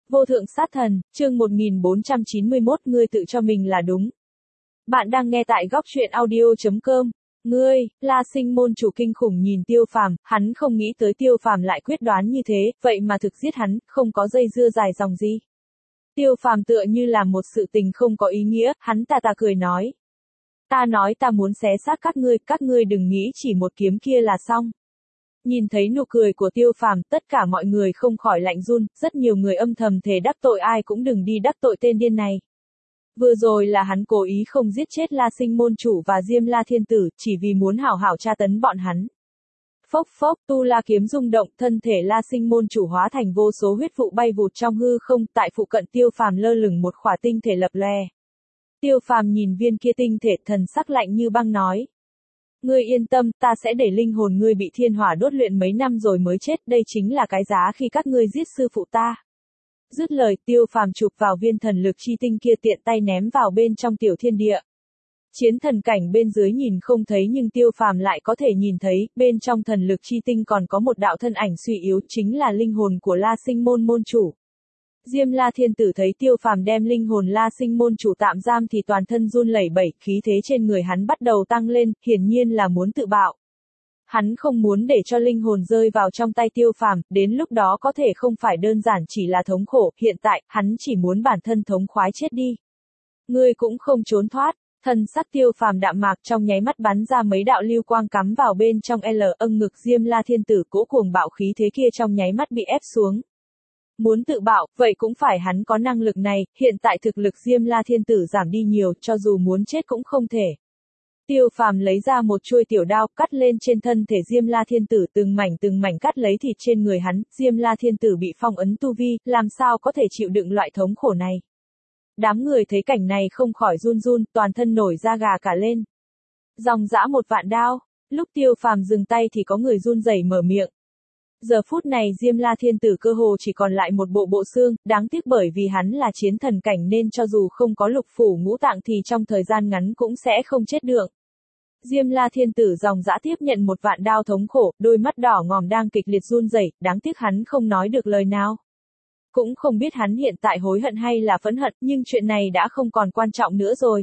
Vô thượng sát thần, chương 1491 ngươi tự cho mình là đúng. Bạn đang nghe tại góc truyện audio.com. Ngươi, La Sinh môn chủ kinh khủng nhìn Tiêu Phàm, hắn không nghĩ tới Tiêu Phàm lại quyết đoán như thế, vậy mà thực giết hắn, không có dây dưa dài dòng gì. Tiêu Phàm tựa như là một sự tình không có ý nghĩa, hắn tà tà cười nói. Ta nói ta muốn xé xác các ngươi đừng nghĩ chỉ một kiếm kia là xong. Nhìn thấy nụ cười của Tiêu Phàm, tất cả mọi người không khỏi lạnh run, rất nhiều người âm thầm thề đắc tội ai cũng đừng đi đắc tội tên điên này. Vừa rồi là hắn cố ý không giết chết La Sinh môn chủ và Diêm La Thiên Tử, chỉ vì muốn hảo hảo tra tấn bọn hắn. Phốc phốc, tu la kiếm rung động, thân thể La Sinh môn chủ hóa thành vô số huyết vụ bay vụt trong hư không, tại phụ cận Tiêu Phàm lơ lửng một khỏa tinh thể lập lòe. Tiêu Phàm nhìn viên kia tinh thể, thần sắc lạnh như băng nói. Ngươi yên tâm, ta sẽ để linh hồn ngươi bị thiên hỏa đốt luyện mấy năm rồi mới chết, đây chính là cái giá khi các ngươi giết sư phụ ta. Dứt lời, Tiêu Phàm chụp vào viên thần lực chi tinh kia tiện tay ném vào bên trong tiểu thiên địa. Chiến thần cảnh bên dưới nhìn không thấy nhưng Tiêu Phàm lại có thể nhìn thấy, bên trong thần lực chi tinh còn có một đạo thân ảnh suy yếu, chính là linh hồn của La Sinh môn môn chủ. Diêm La Thiên Tử thấy Tiêu Phàm đem linh hồn La Sinh môn chủ tạm giam thì toàn thân run lẩy bẩy, khí thế trên người hắn bắt đầu tăng lên, hiển nhiên là muốn tự bạo. Hắn không muốn để cho linh hồn rơi vào trong tay Tiêu Phàm, đến lúc đó có thể không phải đơn giản chỉ là thống khổ, hiện tại, hắn chỉ muốn bản thân thống khoái chết đi. Ngươi cũng không trốn thoát, thân sắc Tiêu Phàm đạm mạc trong nháy mắt bắn ra mấy đạo lưu quang cắm vào bên trong ngực Diêm La Thiên Tử, cỗ cuồng bạo khí thế kia trong nháy mắt bị ép xuống. Muốn tự bạo, vậy cũng phải hắn có năng lực này, hiện tại thực lực Diêm La Thiên Tử giảm đi nhiều, cho dù muốn chết cũng không thể. Tiêu Phàm lấy ra một chuôi tiểu đao, cắt lên trên thân thể Diêm La Thiên Tử, từng mảnh cắt lấy thịt trên người hắn, Diêm La Thiên Tử bị phong ấn tu vi, làm sao có thể chịu đựng loại thống khổ này. Đám người thấy cảnh này không khỏi run run, toàn thân nổi da gà cả lên. Dòng dã 1.000 đao, lúc Tiêu Phàm dừng tay thì có người run rẩy mở miệng. Giờ phút này Diêm La Thiên Tử cơ hồ chỉ còn lại một bộ xương, đáng tiếc bởi vì hắn là chiến thần cảnh nên cho dù không có lục phủ ngũ tạng thì trong thời gian ngắn cũng sẽ không chết được. Diêm La Thiên Tử dòng dã tiếp nhận 1.000 đao thống khổ, đôi mắt đỏ ngòm đang kịch liệt run rẩy, đáng tiếc hắn không nói được lời nào. Cũng không biết hắn hiện tại hối hận hay là phẫn hận, nhưng chuyện này đã không còn quan trọng nữa rồi.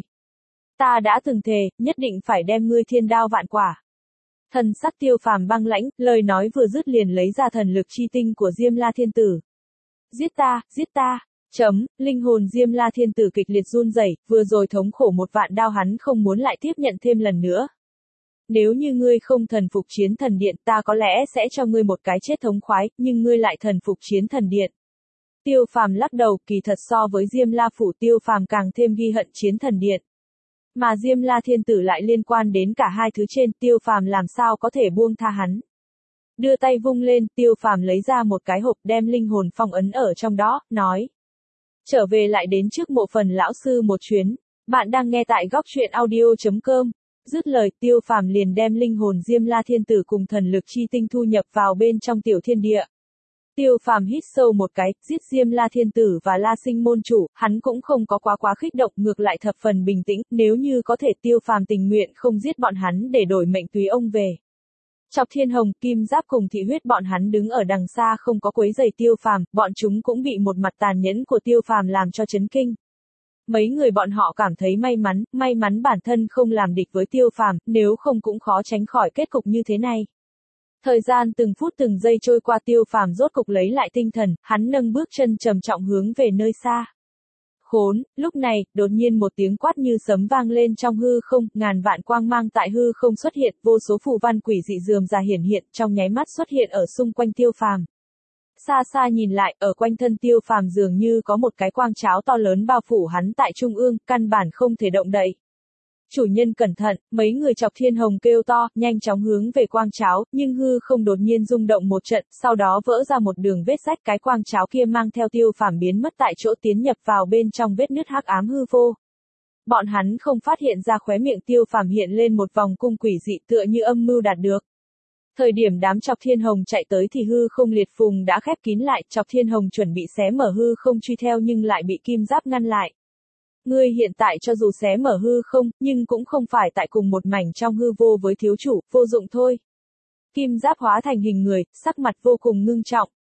Ta đã từng thề, nhất định phải đem ngươi thiên đao vạn quả. Thần sắc Tiêu Phàm băng lãnh, lời nói vừa dứt liền lấy ra thần lực chi tinh của Diêm La Thiên Tử. Giết ta, linh hồn Diêm La Thiên Tử kịch liệt run rẩy, vừa rồi thống khổ 1.000 đao hắn không muốn lại tiếp nhận thêm lần nữa. Nếu như ngươi không thần phục chiến thần điện ta có lẽ sẽ cho ngươi một cái chết thống khoái, nhưng ngươi lại thần phục chiến thần điện. Tiêu Phàm lắc đầu, kỳ thật so với Diêm La Phủ Tiêu Phàm càng thêm ghi hận chiến thần điện. Mà Diêm La Thiên Tử lại liên quan đến cả hai thứ trên, Tiêu Phàm làm sao có thể buông tha hắn. Đưa tay vung lên, Tiêu Phàm lấy ra một cái hộp đem linh hồn phong ấn ở trong đó, nói. Trở về lại đến trước mộ phần lão sư một chuyến, bạn đang nghe tại góc truyện audio.com. Dứt lời, Tiêu Phàm liền đem linh hồn Diêm La Thiên Tử cùng thần lực chi tinh thu nhập vào bên trong tiểu thiên địa. Tiêu Phàm hít sâu một cái, giết Diêm La Thiên Tử và La Sinh môn chủ, hắn cũng không có quá kích động, ngược lại thập phần bình tĩnh, nếu như có thể Tiêu Phàm tình nguyện không giết bọn hắn để đổi mệnh tùy ông về. Chọc Thiên Hồng, Kim Giáp cùng Thị Huyết bọn hắn đứng ở đằng xa không có quấy rầy Tiêu Phàm, bọn chúng cũng bị một mặt tàn nhẫn của Tiêu Phàm làm cho chấn kinh. Mấy người bọn họ cảm thấy may mắn bản thân không làm địch với Tiêu Phàm, nếu không cũng khó tránh khỏi kết cục như thế này. Thời gian từng phút từng giây trôi qua, Tiêu Phàm rốt cục lấy lại tinh thần, hắn nâng bước chân trầm trọng hướng về nơi xa. Khốn, lúc này, đột nhiên một tiếng quát như sấm vang lên trong hư không, ngàn vạn quang mang tại hư không xuất hiện, vô số phù văn quỷ dị rườm rà hiển hiện, trong nháy mắt xuất hiện ở xung quanh Tiêu Phàm. Xa xa nhìn lại, ở quanh thân Tiêu Phàm dường như có một cái quang cháo to lớn bao phủ hắn tại trung ương, căn bản không thể động đậy. Chủ nhân cẩn thận, mấy người Chọc Thiên Hồng kêu to, nhanh chóng hướng về quang cháo, nhưng hư không đột nhiên rung động một trận, sau đó vỡ ra một đường vết rách, cái quang cháo kia mang theo Tiêu Phàm biến mất tại chỗ, tiến nhập vào bên trong vết nứt hắc ám hư vô. Bọn hắn không phát hiện ra khóe miệng Tiêu Phàm hiện lên một vòng cung quỷ dị tựa như âm mưu đạt được. Thời điểm đám Chọc Thiên Hồng chạy tới thì hư không liệt phùng đã khép kín lại, Chọc Thiên Hồng chuẩn bị xé mở hư không truy theo nhưng lại bị Kim Giáp ngăn lại. Ngươi hiện tại cho dù xé mở hư không, nhưng cũng không phải tại cùng một mảnh trong hư vô với thiếu chủ, vô dụng thôi. Kim Giáp hóa thành hình người, sắc mặt vô cùng ngưng trọng.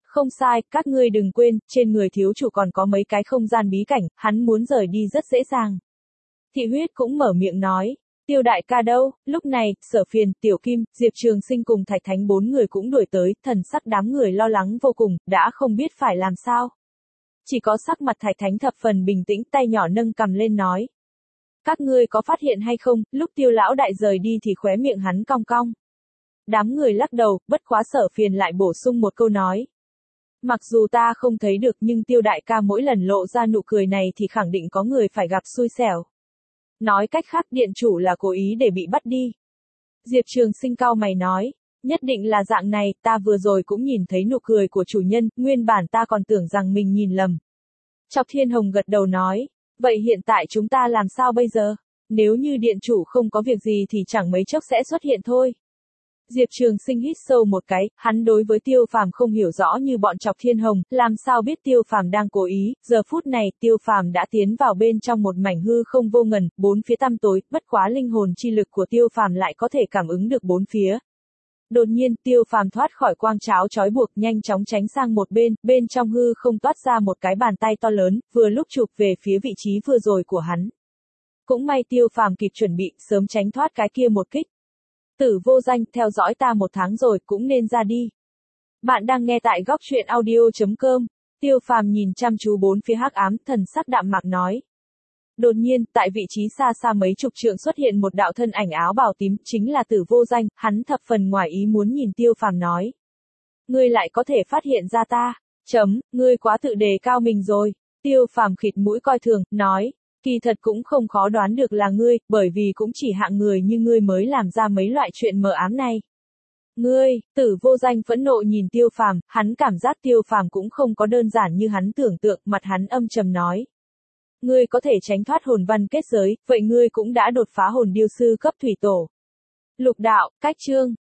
Không sai, các ngươi đừng quên, trên người thiếu chủ còn có mấy cái không gian bí cảnh, hắn muốn rời đi rất dễ dàng. Thị huyết cũng mở miệng nói. Tiêu đại ca đâu? Lúc này, Sở Phiền, Tiểu Kim, Diệp Trường Sinh cùng Thạch Thánh bốn người cũng đuổi tới, thần sắc đám người lo lắng vô cùng, đã không biết phải làm sao. Chỉ có sắc mặt Thạch Thánh thập phần bình tĩnh, tay nhỏ nâng cầm lên nói. Các ngươi có phát hiện hay không, lúc Tiêu lão đại rời đi thì khóe miệng hắn cong cong. Đám người lắc đầu, bất quá Sở Phiền lại bổ sung một câu nói. Mặc dù ta không thấy được nhưng Tiêu đại ca mỗi lần lộ ra nụ cười này thì khẳng định có người phải gặp xui xẻo. Nói cách khác điện chủ là cố ý để bị bắt đi. Diệp Trường Sinh cau mày nói, nhất định là dạng này, ta vừa rồi cũng nhìn thấy nụ cười của chủ nhân, nguyên bản ta còn tưởng rằng mình nhìn lầm. Chọc Thiên Hồng gật đầu nói, vậy hiện tại chúng ta làm sao bây giờ? Nếu như điện chủ không có việc gì thì chẳng mấy chốc sẽ xuất hiện thôi. Diệp Trường Sinh hít sâu một cái, hắn đối với Tiêu Phàm không hiểu rõ như bọn Chọc Thiên Hồng, làm sao biết Tiêu Phàm đang cố ý, giờ phút này Tiêu Phàm đã tiến vào bên trong một mảnh hư không vô ngần, bốn phía tăm tối, bất quá linh hồn chi lực của Tiêu Phàm lại có thể cảm ứng được bốn phía. Đột nhiên, Tiêu Phàm thoát khỏi quang tráo trói buộc, nhanh chóng tránh sang một bên, bên trong hư không toát ra một cái bàn tay to lớn, vừa lúc chụp về phía vị trí vừa rồi của hắn. Cũng may Tiêu Phàm kịp chuẩn bị, sớm tránh thoát cái kia một kích. Tử vô danh, theo dõi ta 1 tháng rồi, cũng nên ra đi. Bạn đang nghe tại góc truyện audio.com. Tiêu Phàm nhìn chăm chú bốn phía hắc ám, thần sắc đạm mạc nói. Đột nhiên, tại vị trí xa xa mấy chục trượng xuất hiện một đạo thân ảnh áo bào tím, chính là Tử vô danh, hắn thập phần ngoài ý muốn nhìn Tiêu Phàm nói. Ngươi lại có thể phát hiện ra ta, ngươi quá tự đề cao mình rồi. Tiêu Phàm khịt mũi coi thường, nói. Kỳ thật cũng không khó đoán được là ngươi, bởi vì cũng chỉ hạng người như ngươi mới làm ra mấy loại chuyện mờ ám này. Ngươi, Tử vô danh phẫn nộ nhìn Tiêu Phàm, hắn cảm giác Tiêu Phàm cũng không có đơn giản như hắn tưởng tượng, mặt hắn âm trầm nói. Ngươi có thể tránh thoát hồn văn kết giới, vậy ngươi cũng đã đột phá hồn điêu sư cấp thủy tổ. Lục đạo, cách chương.